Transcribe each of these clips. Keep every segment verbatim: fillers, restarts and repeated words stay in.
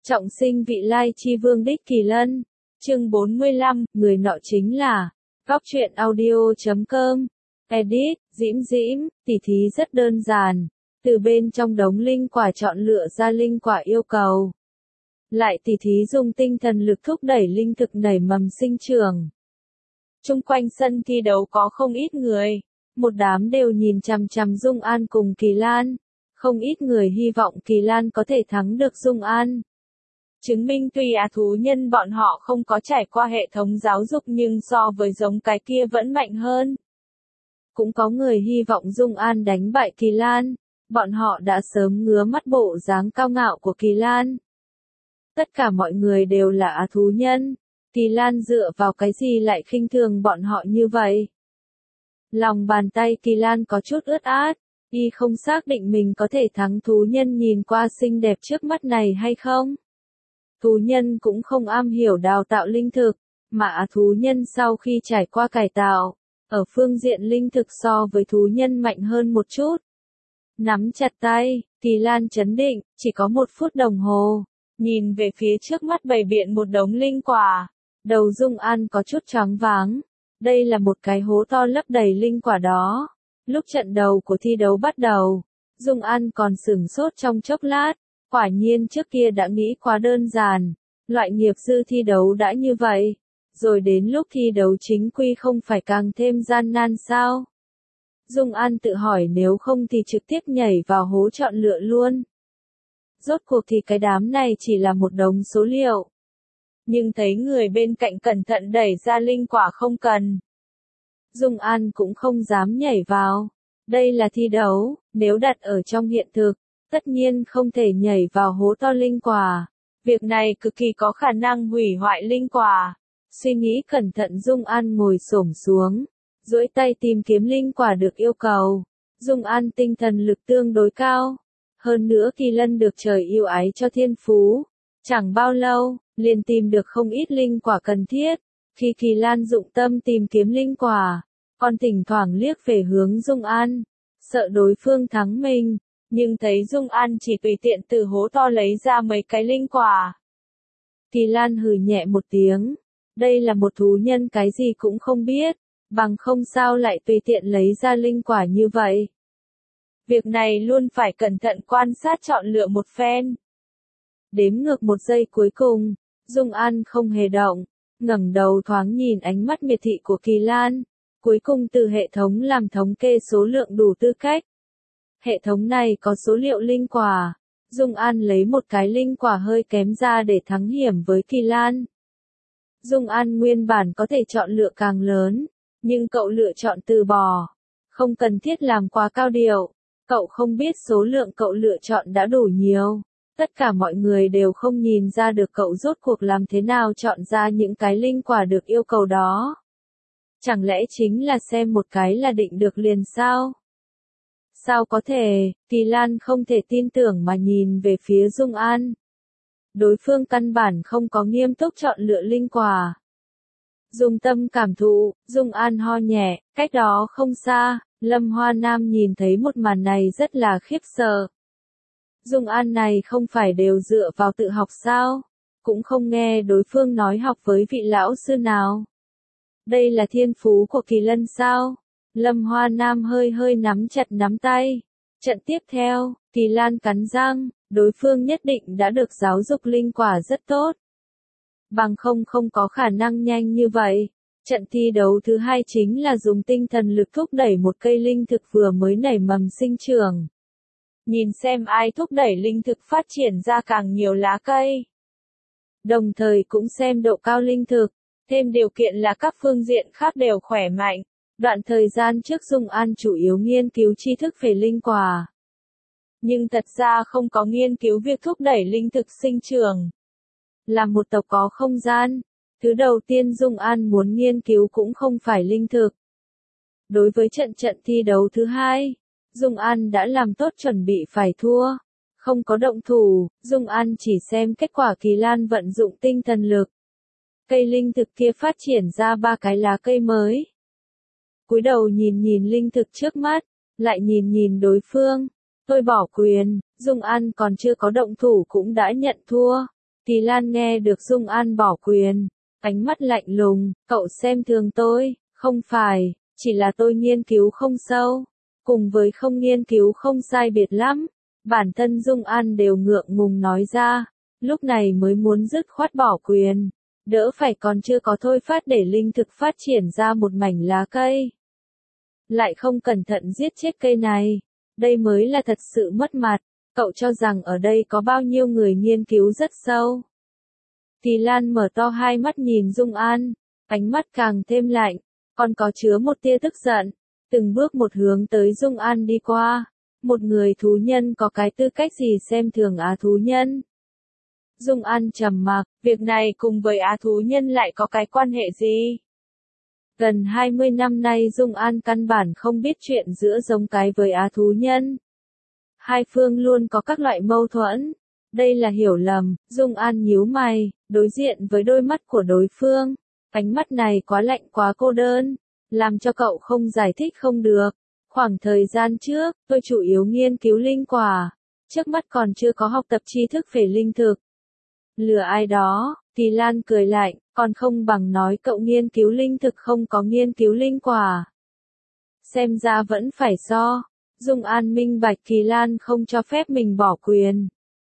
Trọng sinh vị lai chi vương đích Kỳ Lân. Chương bốn mươi lăm, người nọ chính là Góc truyện audio chấm com. Edit, Diễm Diễm, tỉ thí rất đơn giản. Từ bên trong đống linh quả chọn lựa ra linh quả yêu cầu. Lại tỉ thí dùng tinh thần lực thúc đẩy linh thực nảy mầm sinh trưởng. Chung quanh sân thi đấu có không ít người. Một đám đều nhìn chằm chằm Dung An cùng Kỳ Lan. Không ít người hy vọng Kỳ Lan có thể thắng được Dung An. Chứng minh tuy á thú nhân bọn họ không có trải qua hệ thống giáo dục nhưng so với giống cái kia vẫn mạnh hơn. Cũng có người hy vọng Dung An đánh bại Kỳ Lan. Bọn họ đã sớm ngứa mắt bộ dáng cao ngạo của Kỳ Lan. Tất cả mọi người đều là á thú nhân. Kỳ Lan dựa vào cái gì lại khinh thường bọn họ như vậy? Lòng bàn tay Kỳ Lan có chút ướt át. Y không xác định mình có thể thắng thú nhân nhìn qua xinh đẹp trước mắt này hay không? Thú nhân cũng không am hiểu đào tạo linh thực, mà á thú nhân sau khi trải qua cải tạo, ở phương diện linh thực so với thú nhân mạnh hơn một chút. Nắm chặt tay, Kỳ Lan chấn định, chỉ có một phút đồng hồ, nhìn về phía trước mắt bày biện một đống linh quả, đầu Dung An có chút choáng váng. Đây là một cái hố to lấp đầy linh quả đó. Lúc trận đầu của thi đấu bắt đầu, Dung An còn sửng sốt trong chốc lát. Quả nhiên trước kia đã nghĩ quá đơn giản, loại nghiệp dư thi đấu đã như vậy, rồi đến lúc thi đấu chính quy không phải càng thêm gian nan sao? Dung An tự hỏi nếu không thì trực tiếp nhảy vào hố chọn lựa luôn. Rốt cuộc thì cái đám này chỉ là một đống số liệu. Nhưng thấy người bên cạnh cẩn thận đẩy ra linh quả không cần. Dung An cũng không dám nhảy vào. Đây là thi đấu, nếu đặt ở trong hiện thực. Tất nhiên không thể nhảy vào hố to linh quả. Việc này cực kỳ có khả năng hủy hoại linh quả. Suy nghĩ cẩn thận Dung An ngồi xổm xuống, duỗi tay tìm kiếm linh quả được yêu cầu. Dung An tinh thần lực tương đối cao. Hơn nữa Kỳ Lân được trời yêu ái cho thiên phú. Chẳng bao lâu, liền tìm được không ít linh quả cần thiết. Khi Kỳ Lan dụng tâm tìm kiếm linh quả, còn thỉnh thoảng liếc về hướng Dung An, sợ đối phương thắng mình. Nhưng thấy Dung An chỉ tùy tiện từ hố to lấy ra mấy cái linh quả. Kỳ Lan hừ nhẹ một tiếng. Đây là một thú nhân cái gì cũng không biết, bằng không sao lại tùy tiện lấy ra linh quả như vậy. Việc này luôn phải cẩn thận quan sát chọn lựa một phen. Đếm ngược một giây cuối cùng, Dung An không hề động, ngẩng đầu thoáng nhìn ánh mắt miệt thị của Kỳ Lan. Cuối cùng từ hệ thống làm thống kê số lượng đủ tư cách. Hệ thống này có số liệu linh quả. Dung An lấy một cái linh quả hơi kém ra để thắng hiểm với Kỳ Lan. Dung An nguyên bản có thể chọn lựa càng lớn, nhưng cậu lựa chọn từ bỏ. Không cần thiết làm quá cao điệu. Cậu không biết số lượng cậu lựa chọn đã đủ nhiều. Tất cả mọi người đều không nhìn ra được cậu rốt cuộc làm thế nào chọn ra những cái linh quả được yêu cầu đó. Chẳng lẽ chính là xem một cái là định được liền sao? Sao có thể? Kỳ Lan không thể tin tưởng mà nhìn về phía Dung An. Đối phương căn bản không có nghiêm túc chọn lựa linh quả. Dùng tâm cảm thụ, Dung An ho nhẹ, cách đó không xa, Lâm Hoa Nam nhìn thấy một màn này rất là khiếp sợ. Dung An này không phải đều dựa vào tự học sao? Cũng không nghe đối phương nói học với vị lão sư nào. Đây là thiên phú của Kỳ Lân sao? Lâm Hoa Nam hơi hơi nắm chặt nắm tay. Trận tiếp theo, Kỳ Lan cắn răng, đối phương nhất định đã được giáo dục linh quả rất tốt. Bằng không không có khả năng nhanh như vậy. Trận thi đấu thứ hai chính là dùng tinh thần lực thúc đẩy một cây linh thực vừa mới nảy mầm sinh trưởng. Nhìn xem ai thúc đẩy linh thực phát triển ra càng nhiều lá cây. Đồng thời cũng xem độ cao linh thực, thêm điều kiện là các phương diện khác đều khỏe mạnh. Đoạn thời gian trước Dung An chủ yếu nghiên cứu tri thức về linh quả. Nhưng thật ra không có nghiên cứu việc thúc đẩy linh thực sinh trưởng. Là một tộc có không gian, thứ đầu tiên Dung An muốn nghiên cứu cũng không phải linh thực. Đối với trận trận thi đấu thứ hai, Dung An đã làm tốt chuẩn bị phải thua. Không có động thủ, Dung An chỉ xem kết quả Kỳ Lan vận dụng tinh thần lực. Cây linh thực kia phát triển ra ba cái lá cây mới. Cúi đầu nhìn nhìn linh thực trước mắt, lại nhìn nhìn đối phương. Tôi bỏ quyền, Dung An còn chưa có động thủ cũng đã nhận thua. Kỳ Lan nghe được Dung An bỏ quyền, ánh mắt lạnh lùng, cậu xem thường tôi, không phải, chỉ là tôi nghiên cứu không sâu, cùng với không nghiên cứu không sai biệt lắm, bản thân Dung An đều ngượng ngùng nói ra, lúc này mới muốn dứt khoát bỏ quyền, đỡ phải còn chưa có thôi phát để linh thực phát triển ra một mảnh lá cây. Lại không cẩn thận giết chết cây này, đây mới là thật sự mất mặt, cậu cho rằng ở đây có bao nhiêu người nghiên cứu rất sâu. Kỳ Lan mở to hai mắt nhìn Dung An, ánh mắt càng thêm lạnh, còn có chứa một tia tức giận, từng bước một hướng tới Dung An đi qua. Một người thú nhân có cái tư cách gì xem thường á thú nhân? Dung An trầm mặc, việc này cùng với á thú nhân lại có cái quan hệ gì? Gần hai mươi năm nay Dung An căn bản không biết chuyện giữa giống cái với á thú nhân. Hai phương luôn có các loại mâu thuẫn. Đây là hiểu lầm, Dung An nhíu mày, đối diện với đôi mắt của đối phương. Ánh mắt này quá lạnh quá cô đơn, làm cho cậu không giải thích không được. Khoảng thời gian trước, tôi chủ yếu nghiên cứu linh quả, trước mắt còn chưa có học tập tri thức về linh thực. Lừa ai đó, Kỳ Lan cười lạnh, còn không bằng nói cậu nghiên cứu linh thực không có nghiên cứu linh quả. Xem ra vẫn phải so. Dung An minh bạch Kỳ Lan không cho phép mình bỏ quyền.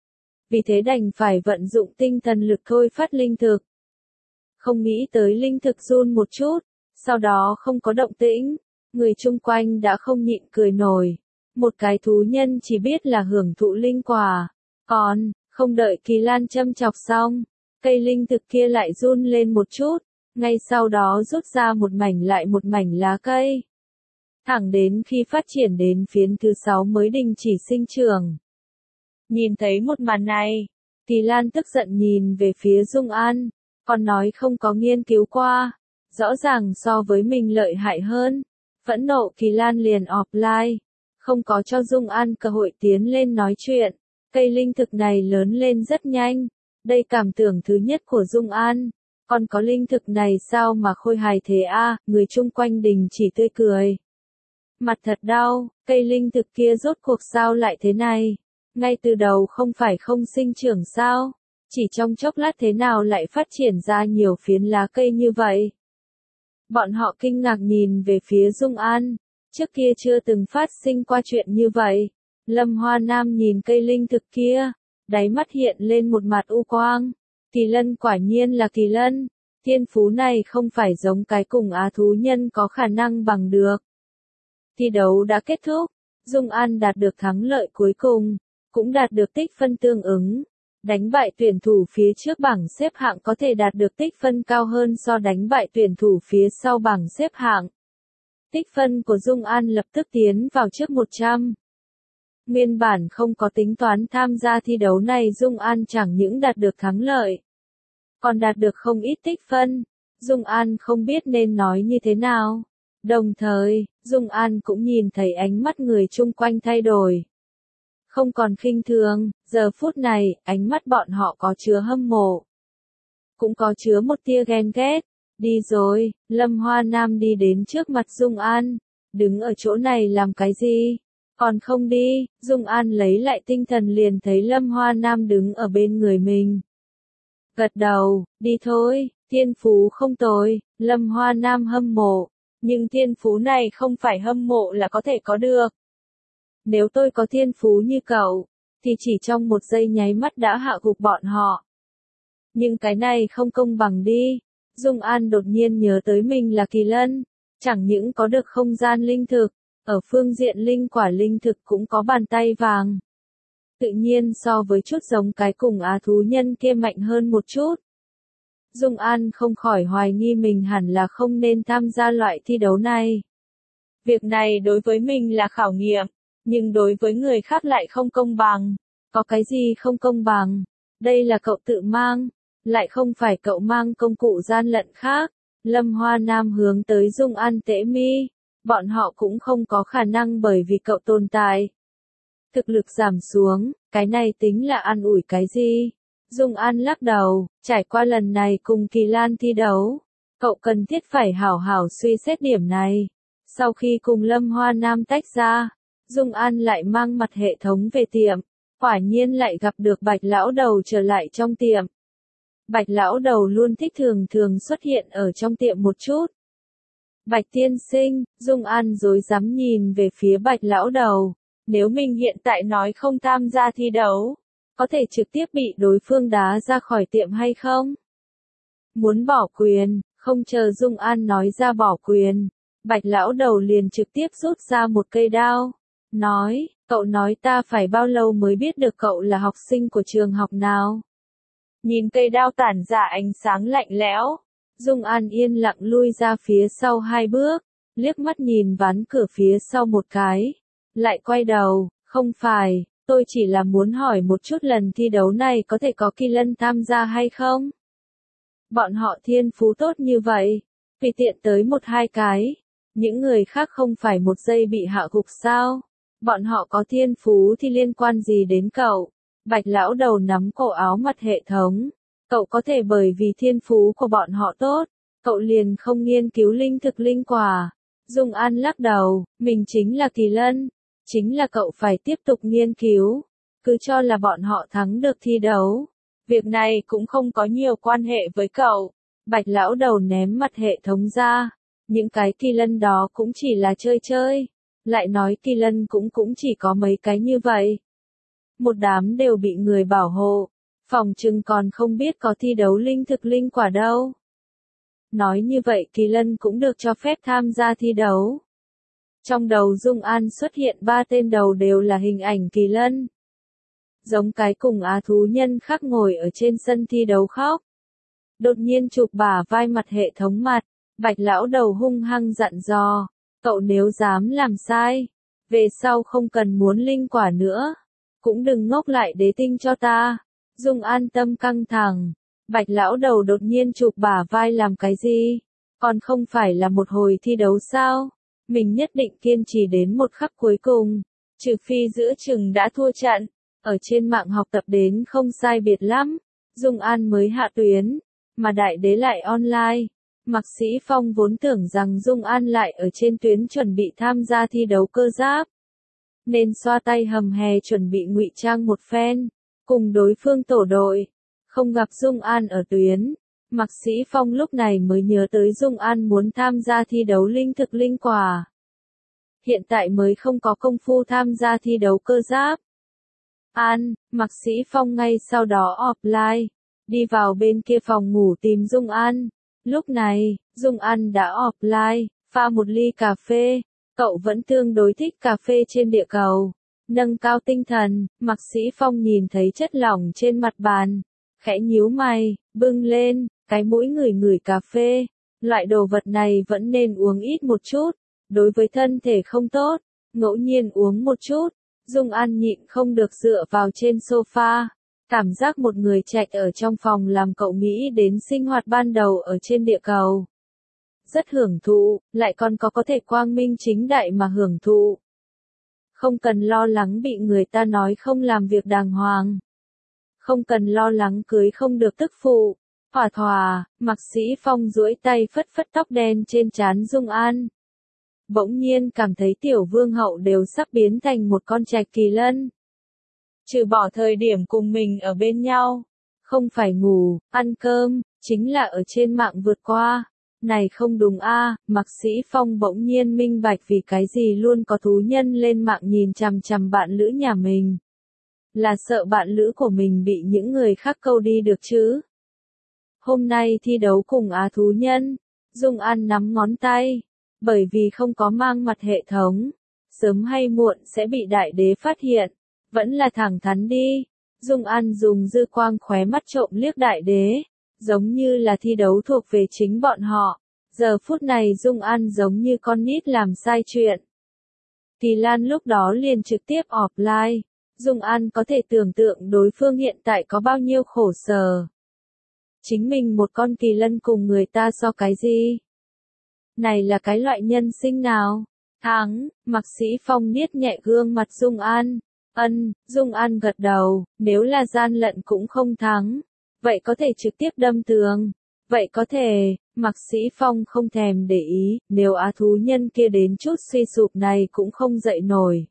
Vì thế đành phải vận dụng tinh thần lực thôi phát linh thực. Không nghĩ tới linh thực run một chút, sau đó không có động tĩnh, người chung quanh đã không nhịn cười nổi. Một cái thú nhân chỉ biết là hưởng thụ linh quả, còn, không đợi Kỳ Lan châm chọc xong, cây linh thực kia lại run lên một chút, ngay sau đó rút ra một mảnh lại một mảnh lá cây. Thẳng đến khi phát triển đến phiến thứ sáu mới đình chỉ sinh trưởng. Nhìn thấy một màn này, Kỳ Lan tức giận nhìn về phía Dung An, còn nói không có nghiên cứu qua, rõ ràng so với mình lợi hại hơn. Phẫn nộ Kỳ Lan liền offline, không có cho Dung An cơ hội tiến lên nói chuyện. Cây linh thực này lớn lên rất nhanh, đây cảm tưởng thứ nhất của Dung An. Còn có linh thực này sao mà khôi hài thế a? À? Người chung quanh đình chỉ tươi cười. Mặt thật đau, cây linh thực kia rốt cuộc sao lại thế này? Ngay từ đầu không phải không sinh trưởng sao? Chỉ trong chốc lát thế nào lại phát triển ra nhiều phiến lá cây như vậy? Bọn họ kinh ngạc nhìn về phía Dung An, trước kia chưa từng phát sinh qua chuyện như vậy. Lâm Hoa Nam nhìn cây linh thực kia, đáy mắt hiện lên một mặt u quang. Kỳ Lân quả nhiên là Kỳ Lân, thiên phú này không phải giống cái cùng á thú nhân có khả năng bằng được. Thi đấu đã kết thúc, Dung An đạt được thắng lợi cuối cùng, cũng đạt được tích phân tương ứng. Đánh bại tuyển thủ phía trước bảng xếp hạng có thể đạt được tích phân cao hơn so đánh bại tuyển thủ phía sau bảng xếp hạng. Tích phân của Dung An lập tức tiến vào trước một trăm. Nguyên bản không có tính toán tham gia thi đấu này Dung An chẳng những đạt được thắng lợi, còn đạt được không ít tích phân. Dung An không biết nên nói như thế nào. Đồng thời, Dung An cũng nhìn thấy ánh mắt người chung quanh thay đổi. Không còn khinh thường, giờ phút này, ánh mắt bọn họ có chứa hâm mộ. Cũng có chứa một tia ghen ghét. Đi rồi, Lâm Hoa Nam đi đến trước mặt Dung An. Đứng ở chỗ này làm cái gì? Còn không đi, Dung An lấy lại tinh thần liền thấy Lâm Hoa Nam đứng ở bên người mình. Gật đầu, đi thôi, thiên phú không tồi, Lâm Hoa Nam hâm mộ. Nhưng thiên phú này không phải hâm mộ là có thể có được. Nếu tôi có thiên phú như cậu, thì chỉ trong một giây nháy mắt đã hạ gục bọn họ. Nhưng cái này không công bằng đi. Dung An đột nhiên nhớ tới mình là Kỳ Lân, chẳng những có được không gian linh thực, ở phương diện linh quả linh thực cũng có bàn tay vàng. Tự nhiên so với chút giống cái cùng á thú nhân kia mạnh hơn một chút. Dung An không khỏi hoài nghi mình hẳn là không nên tham gia loại thi đấu này. Việc này đối với mình là khảo nghiệm, nhưng đối với người khác lại không công bằng. Có cái gì không công bằng? Đây là cậu tự mang, lại không phải cậu mang công cụ gian lận khác. Lâm Hoa Nam hướng tới Dung An tễ mi. Bọn họ cũng không có khả năng bởi vì cậu tồn tại. Thực lực giảm xuống, cái này tính là an ủi cái gì? Dung An lắc đầu, trải qua lần này cùng Kỳ Lan thi đấu, cậu cần thiết phải hảo hảo suy xét điểm này. Sau khi cùng Lâm Hoa Nam tách ra, Dung An lại mang mặt hệ thống về tiệm, quả nhiên lại gặp được Bạch lão đầu trở lại trong tiệm. Bạch lão đầu luôn thích thường thường xuất hiện ở trong tiệm một chút. Bạch tiên sinh, Dung An rối rắm nhìn về phía Bạch lão đầu. Nếu mình hiện tại nói không tham gia thi đấu, có thể trực tiếp bị đối phương đá ra khỏi tiệm hay không? Muốn bỏ quyền, không chờ Dung An nói ra bỏ quyền. Bạch lão đầu liền trực tiếp rút ra một cây đao. Nói, cậu nói ta phải bao lâu mới biết được cậu là học sinh của trường học nào? Nhìn cây đao tản ra ánh sáng lạnh lẽo, Dung An yên lặng lui ra phía sau hai bước, liếc mắt nhìn ván cửa phía sau một cái, lại quay đầu, không phải, tôi chỉ là muốn hỏi một chút lần thi đấu này có thể có Kỳ Lân tham gia hay không? Bọn họ thiên phú tốt như vậy, tùy tiện tới một hai cái, những người khác không phải một giây bị hạ gục sao? Bọn họ có thiên phú thì liên quan gì đến cậu? Bạch lão đầu nắm cổ áo mặt hệ thống. Cậu có thể bởi vì thiên phú của bọn họ tốt, cậu liền không nghiên cứu linh thực linh quả. Dung An lắc đầu, mình chính là Kỳ Lân, chính là cậu phải tiếp tục nghiên cứu, cứ cho là bọn họ thắng được thi đấu. Việc này cũng không có nhiều quan hệ với cậu. Bạch lão đầu ném mặt hệ thống ra, những cái Kỳ Lân đó cũng chỉ là chơi chơi, lại nói Kỳ Lân cũng cũng chỉ có mấy cái như vậy. Một đám đều bị người bảo hộ. Phòng trừng còn không biết có thi đấu linh thực linh quả đâu. Nói như vậy Kỳ Lân cũng được cho phép tham gia thi đấu. Trong đầu Dung An xuất hiện ba tên đầu đều là hình ảnh Kỳ Lân. Giống cái cùng á thú nhân khác ngồi ở trên sân thi đấu khóc. Đột nhiên chụp bả vai mặt hệ thống mặt, Bạch lão đầu hung hăng dặn dò, cậu nếu dám làm sai, về sau không cần muốn linh quả nữa, cũng đừng ngốc lại đế tinh cho ta. Dung An tâm căng thẳng, Bạch lão đầu đột nhiên chụp bả vai làm cái gì? Còn không phải là một hồi thi đấu sao? Mình nhất định kiên trì đến một khắc cuối cùng, trừ phi giữa chừng đã thua trận. Ở trên mạng học tập đến không sai biệt lắm, Dung An mới hạ tuyến, mà đại đế lại online. Mạc Sĩ Phong vốn tưởng rằng Dung An lại ở trên tuyến chuẩn bị tham gia thi đấu cơ giáp, nên xoa tay hầm hè chuẩn bị ngụy trang một phen, cùng đối phương tổ đội. Không gặp Dung An ở tuyến, Mạc Sĩ Phong lúc này mới nhớ tới Dung An muốn tham gia thi đấu linh thực linh quả. Hiện tại mới không có công phu tham gia thi đấu cơ giáp. An, Mạc Sĩ Phong ngay sau đó offline, đi vào bên kia phòng ngủ tìm Dung An. Lúc này, Dung An đã offline, pha một ly cà phê. Cậu vẫn tương đối thích cà phê trên địa cầu. Nâng cao tinh thần, Mạc Sĩ Phong nhìn thấy chất lỏng trên mặt bàn, khẽ nhíu mày, bưng lên, cái mũi ngửi ngửi cà phê. Loại đồ vật này vẫn nên uống ít một chút, đối với thân thể không tốt, ngẫu nhiên uống một chút. Dung An nhịn không được dựa vào trên sofa, cảm giác một người chạy ở trong phòng làm cậu nghĩ đến sinh hoạt ban đầu ở trên địa cầu. Rất hưởng thụ, lại còn có có thể quang minh chính đại mà hưởng thụ. Không cần lo lắng bị người ta nói không làm việc đàng hoàng. Không cần lo lắng cưới không được tức phụ. Thỏa thỏa, Mạc Sĩ Phong duỗi tay phất phất tóc đen trên trán Dung An. Bỗng nhiên cảm thấy tiểu vương hậu đều sắp biến thành một con trạch Kỳ Lân. Trừ bỏ thời điểm cùng mình ở bên nhau, không phải ngủ, ăn cơm, chính là ở trên mạng vượt qua. Này không đúng a, à, Mạc Sĩ Phong bỗng nhiên minh bạch vì cái gì luôn có thú nhân lên mạng nhìn chằm chằm bạn lữ nhà mình. Là sợ bạn lữ của mình bị những người khác câu đi được chứ. Hôm nay thi đấu cùng á thú nhân, Dung An nắm ngón tay, bởi vì không có mang mặt hệ thống, sớm hay muộn sẽ bị đại đế phát hiện, vẫn là thẳng thắn đi. Dung An dùng dư quang khóe mắt trộm liếc đại đế, giống như là thi đấu thuộc về chính bọn họ. Giờ phút này Dung An giống như con nít làm sai chuyện. Kỳ Lan lúc đó liền trực tiếp offline, Dung An có thể tưởng tượng đối phương hiện tại có bao nhiêu khổ sở. Chính mình một con Kỳ Lân cùng người ta so cái gì? Này là cái loại nhân sinh nào? Thắng, Mạc Sĩ Phong niết nhẹ gương mặt Dung An. Ân, Dung An gật đầu, nếu là gian lận cũng không thắng. Vậy có thể trực tiếp đâm tường. Vậy có thể, Mạc Sĩ Phong không thèm để ý, nếu á thú nhân kia đến chút suy sụp này cũng không dậy nổi.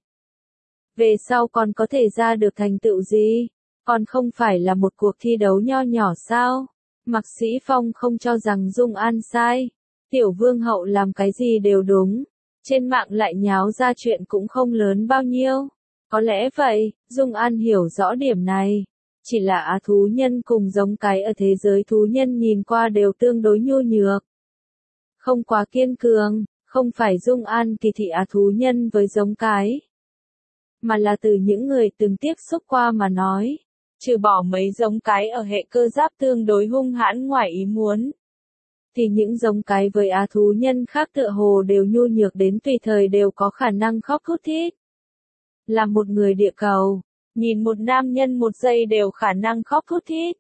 Về sau còn có thể ra được thành tựu gì? Còn không phải là một cuộc thi đấu nho nhỏ sao? Mạc Sĩ Phong không cho rằng Dung An sai. Tiểu vương hậu làm cái gì đều đúng. Trên mạng lại nháo ra chuyện cũng không lớn bao nhiêu. Có lẽ vậy, Dung An hiểu rõ điểm này. Chỉ là á thú nhân cùng giống cái ở thế giới thú nhân nhìn qua đều tương đối nhu nhược. Không quá kiên cường, không phải Dung An kỳ thị á thú nhân với giống cái. Mà là từ những người từng tiếp xúc qua mà nói. Trừ bỏ mấy giống cái ở hệ cơ giáp tương đối hung hãn ngoài ý muốn. Thì những giống cái với á thú nhân khác tựa hồ đều nhu nhược đến tùy thời đều có khả năng khóc thút thít. Là một người địa cầu, nhìn một nam nhân một giây đều khả năng khóc thút thít.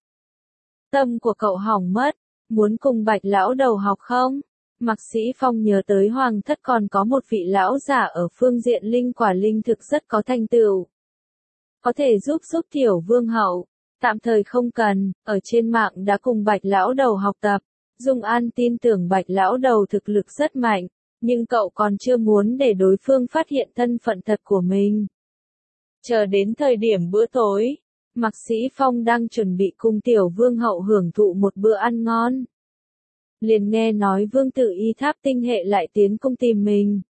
Tâm của cậu hỏng mất, muốn cùng Bạch lão đầu học không? Mạc Sĩ Phong nhớ tới Hoàng thất còn có một vị lão giả ở phương diện linh quả linh thực rất có thành tựu. Có thể giúp giúp tiểu vương hậu, tạm thời không cần, ở trên mạng đã cùng Bạch lão đầu học tập. Dung An tin tưởng Bạch lão đầu thực lực rất mạnh, nhưng cậu còn chưa muốn để đối phương phát hiện thân phận thật của mình. Chờ đến thời điểm bữa tối, Mạc Sĩ Phong đang chuẩn bị cùng tiểu vương hậu hưởng thụ một bữa ăn ngon. Liền nghe nói vương tử y tháp tinh hệ lại tiến cung tìm mình.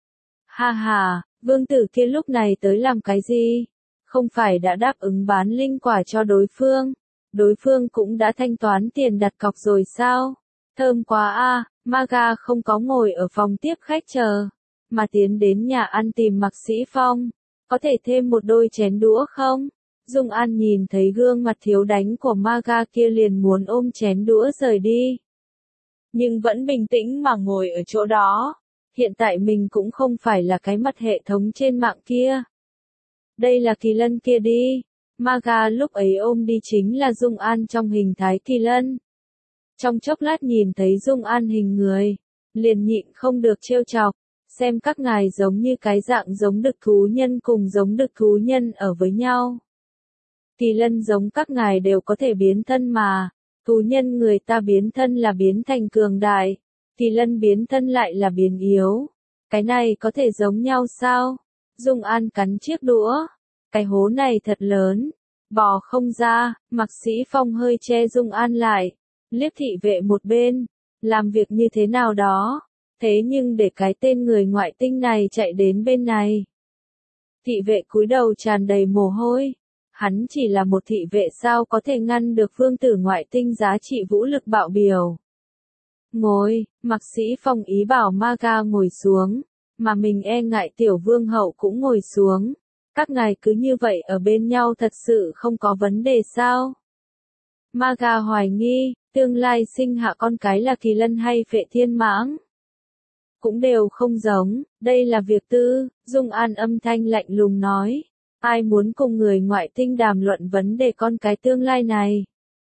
Ha ha, vương tử kia lúc này tới làm cái gì? Không phải đã đáp ứng bán linh quả cho đối phương? Đối phương cũng đã thanh toán tiền đặt cọc rồi sao? Thơm quá a, Maga không có ngồi ở phòng tiếp khách chờ, mà tiến đến nhà ăn tìm Mạc Sĩ Phong. Có thể thêm một đôi chén đũa không? Dung An nhìn thấy gương mặt thiếu đánh của Maga kia liền muốn ôm chén đũa rời đi. Nhưng vẫn bình tĩnh mà ngồi ở chỗ đó. Hiện tại mình cũng không phải là cái mặt hệ thống trên mạng kia. Đây là kỳ lân kia đi. Maga lúc ấy ôm đi chính là Dung An trong hình thái kỳ lân. Trong chốc lát nhìn thấy Dung An hình người, liền nhịn không được trêu chọc, xem các ngài giống như cái dạng giống đực thú nhân cùng giống đực thú nhân ở với nhau. Kỳ lân giống các ngài đều có thể biến thân mà, thú nhân người ta biến thân là biến thành cường đại, kỳ lân biến thân lại là biến yếu. Cái này có thể giống nhau sao? Dung An cắn chiếc đũa, cái hố này thật lớn, bò không ra. Mạc Sĩ Phong hơi che Dung An lại, liếc thị vệ một bên, làm việc như thế nào đó, thế nhưng để cái tên người ngoại tinh này chạy đến bên này. Thị vệ cúi đầu tràn đầy mồ hôi, hắn chỉ là một thị vệ sao có thể ngăn được vương tử ngoại tinh giá trị vũ lực bạo biểu. Ngồi, Mạc Sĩ Phong ý bảo Maga ngồi xuống, mà mình e ngại tiểu vương hậu cũng ngồi xuống. Các ngài cứ như vậy ở bên nhau thật sự không có vấn đề sao? Maga hoài nghi, tương lai sinh hạ con cái là kỳ lân hay phệ thiên mãng? Cũng đều không giống, đây là việc tư. Dung An âm thanh lạnh lùng nói. Ai muốn cùng người ngoại tinh đàm luận vấn đề con cái tương lai này?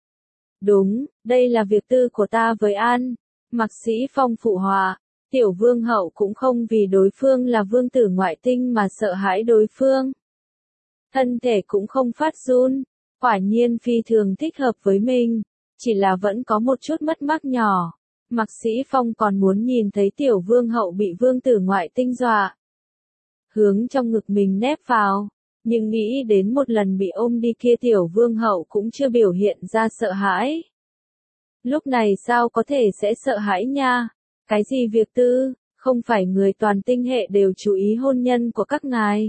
Đúng, đây là việc tư của ta với An. Mạc Sĩ Phong phụ họa. Tiểu vương hậu cũng không vì đối phương là vương tử ngoại tinh mà sợ hãi đối phương. Thân thể cũng không phát run, quả nhiên phi thường thích hợp với mình, chỉ là vẫn có một chút mất mát nhỏ. Mạc Sĩ Phong còn muốn nhìn thấy tiểu vương hậu bị vương tử ngoại tinh dọa. Hướng trong ngực mình nép vào, nhưng nghĩ đến một lần bị ôm đi kia tiểu vương hậu cũng chưa biểu hiện ra sợ hãi. Lúc này sao có thể sẽ sợ hãi nha? Cái gì việc tư, không phải người toàn tinh hệ đều chú ý hôn nhân của các ngài?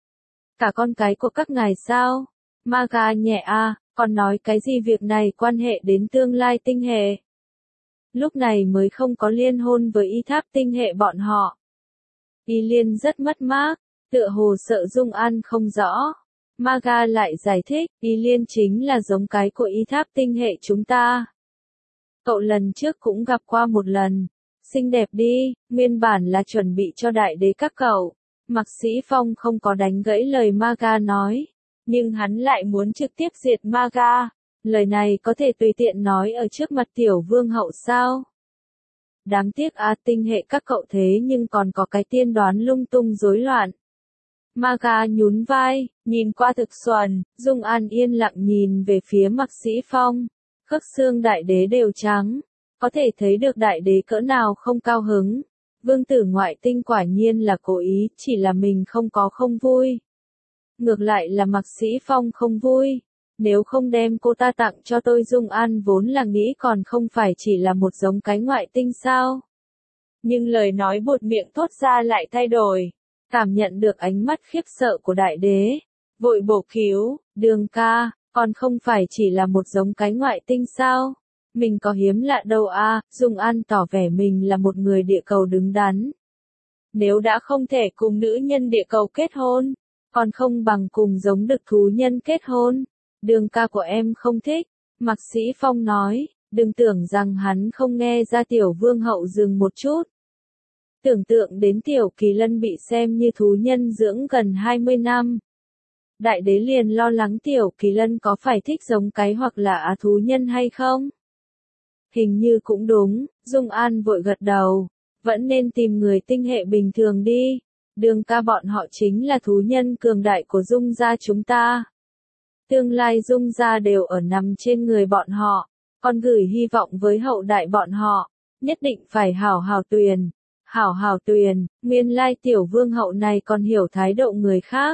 Cả con cái của các ngài sao? Maga nhẹ a, còn nói cái gì việc này quan hệ đến tương lai tinh hệ? Lúc này mới không có liên hôn với y tháp tinh hệ bọn họ. Y Liên rất mất mát, tựa hồ sợ Dung An không rõ. Maga lại giải thích, Y Liên chính là giống cái của y tháp tinh hệ chúng ta. Cậu lần trước cũng gặp qua một lần. Xinh đẹp đi, nguyên bản là chuẩn bị cho đại đế các cậu. Mạc Sĩ Phong không có đánh gãy lời Maga nói, nhưng hắn lại muốn trực tiếp diệt Maga. Lời này có thể tùy tiện nói ở trước mặt tiểu vương hậu sao? Đáng tiếc a, tinh hệ các cậu thế nhưng còn có cái tiên đoán lung tung rối loạn. Maga nhún vai, nhìn qua thực xuẩn. Dung An yên lặng nhìn về phía Mạc Sĩ Phong. Khớp xương đại đế đều trắng, có thể thấy được đại đế cỡ nào không cao hứng. Vương tử ngoại tinh quả nhiên là cố ý, chỉ là mình không có không vui. Ngược lại là Mạc Sĩ Phong không vui. Nếu không đem cô ta tặng cho tôi, Dung An vốn là nghĩ còn không phải chỉ là một giống cái ngoại tinh sao. Nhưng lời nói buột miệng thốt ra lại thay đổi. Cảm nhận được ánh mắt khiếp sợ của đại đế. Vội bổ cứu, Đường ca, còn không phải chỉ là một giống cái ngoại tinh sao? Mình có hiếm lạ đâu à, Dung An tỏ vẻ mình là một người địa cầu đứng đắn. Nếu đã không thể cùng nữ nhân địa cầu kết hôn, còn không bằng cùng giống đực thú nhân kết hôn. Đường ca của em không thích, Mạc Sĩ Phong nói, đừng tưởng rằng hắn không nghe ra tiểu vương hậu dừng một chút. Tưởng tượng đến tiểu kỳ lân bị xem như thú nhân dưỡng gần hai mươi năm. Đại đế liền lo lắng tiểu kỳ lân có phải thích giống cái hoặc là á thú nhân hay không? Hình như cũng đúng, Dung An vội gật đầu, vẫn nên tìm người tinh hệ bình thường đi. Đường ca bọn họ chính là thú nhân cường đại của Dung gia chúng ta. Tương lai Dung gia đều ở nằm trên người bọn họ, còn gửi hy vọng với hậu đại bọn họ, nhất định phải hảo hảo tuyền. Hảo hảo tuyền, nguyên lai tiểu vương hậu này còn hiểu thái độ người khác.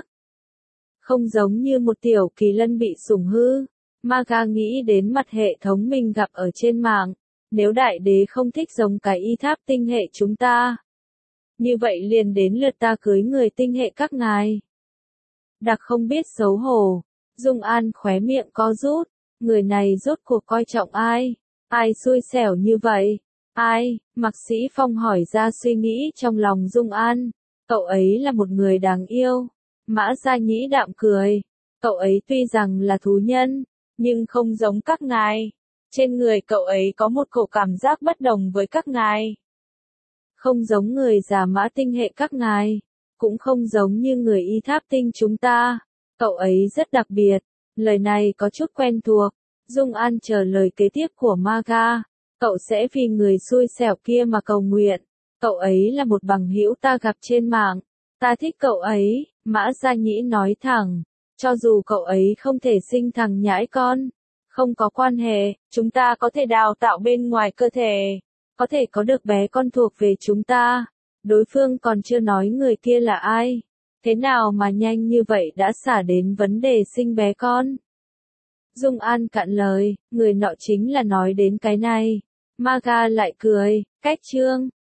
Không giống như một tiểu kỳ lân bị sủng hư. Maga nghĩ đến mặt hệ thống mình gặp ở trên mạng. Nếu đại đế không thích giống cái y tháp tinh hệ chúng ta, như vậy liền đến lượt ta cưới người tinh hệ các ngài. Đặc không biết xấu hổ. Dung An khóe miệng co rút. Người này rốt cuộc coi trọng ai? Ai xui xẻo như vậy? Ai? Mạc Sĩ Phong hỏi ra suy nghĩ trong lòng Dung An. Cậu ấy là một người đáng yêu. Mã Gia Nhĩ đạm cười. Cậu ấy tuy rằng là thú nhân, nhưng không giống các ngài. Trên người cậu ấy có một cổ cảm giác bất đồng với các ngài. Không giống người già mã tinh hệ các ngài. Cũng không giống như người y tháp tinh chúng ta. Cậu ấy rất đặc biệt. Lời này có chút quen thuộc. Dung An chờ lời kế tiếp của Maga. Cậu sẽ vì người xui xẻo kia mà cầu nguyện. Cậu ấy là một bằng hữu ta gặp trên mạng. Ta thích cậu ấy, Mã Gia Nhĩ nói thẳng. Cho dù cậu ấy không thể sinh thằng nhãi con. Không có quan hệ, chúng ta có thể đào tạo bên ngoài cơ thể. Có thể có được bé con thuộc về chúng ta. Đối phương còn chưa nói người kia là ai. Thế nào mà nhanh như vậy đã xả đến vấn đề sinh bé con? Dung An cạn lời, người nọ chính là nói đến cái này. Maga lại cười, cách chương.